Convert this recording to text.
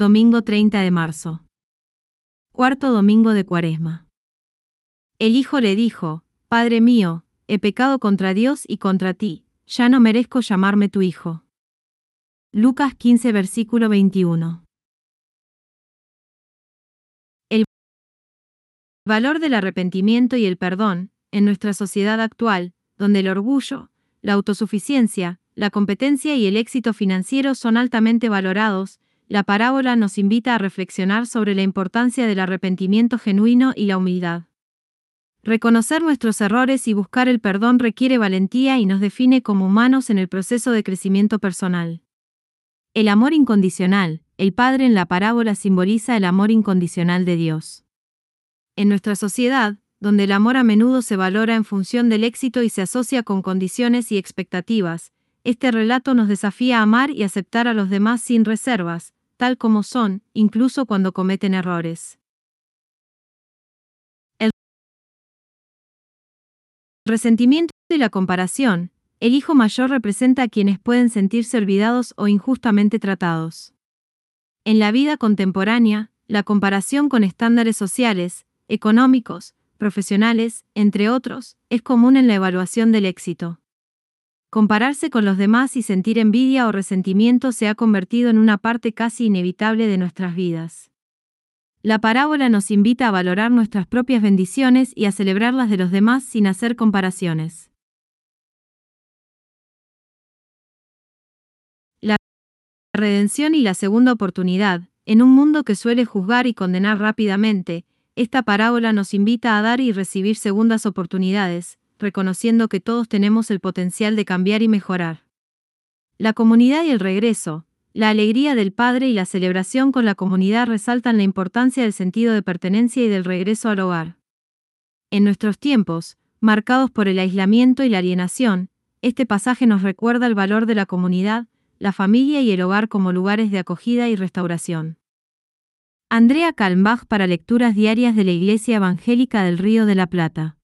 Domingo 30 de marzo. Cuarto domingo de Cuaresma. El hijo le dijo: Padre mío, he pecado contra Dios y contra ti, ya no merezco llamarme tu hijo. Lucas 15 versículo 21. El valor del arrepentimiento y el perdón, en nuestra sociedad actual, donde el orgullo, la autosuficiencia, la competencia y el éxito financiero son altamente valorados, la parábola nos invita a reflexionar sobre la importancia del arrepentimiento genuino y la humildad. Reconocer nuestros errores y buscar el perdón requiere valentía y nos define como humanos en el proceso de crecimiento personal. El amor incondicional, el Padre en la parábola simboliza el amor incondicional de Dios. En nuestra sociedad, donde el amor a menudo se valora en función del éxito y se asocia con condiciones y expectativas, este relato nos desafía a amar y aceptar a los demás sin reservas, tal como son, incluso cuando cometen errores. El resentimiento y la comparación. El hijo mayor representa a quienes pueden sentirse olvidados o injustamente tratados. En la vida contemporánea, la comparación con estándares sociales, económicos, profesionales, entre otros, es común en la evaluación del éxito. Compararse con los demás y sentir envidia o resentimiento se ha convertido en una parte casi inevitable de nuestras vidas. La parábola nos invita a valorar nuestras propias bendiciones y a celebrar las de los demás sin hacer comparaciones. La redención y la segunda oportunidad. En un mundo que suele juzgar y condenar rápidamente, esta parábola nos invita a dar y recibir segundas oportunidades, reconociendo que todos tenemos el potencial de cambiar y mejorar. La comunidad y el regreso. La alegría del Padre y la celebración con la comunidad resaltan la importancia del sentido de pertenencia y del regreso al hogar. En nuestros tiempos, marcados por el aislamiento y la alienación, este pasaje nos recuerda el valor de la comunidad, la familia y el hogar como lugares de acogida y restauración. Andrea Kalmbach para Lecturas Diarias de la Iglesia Evangélica del Río de la Plata.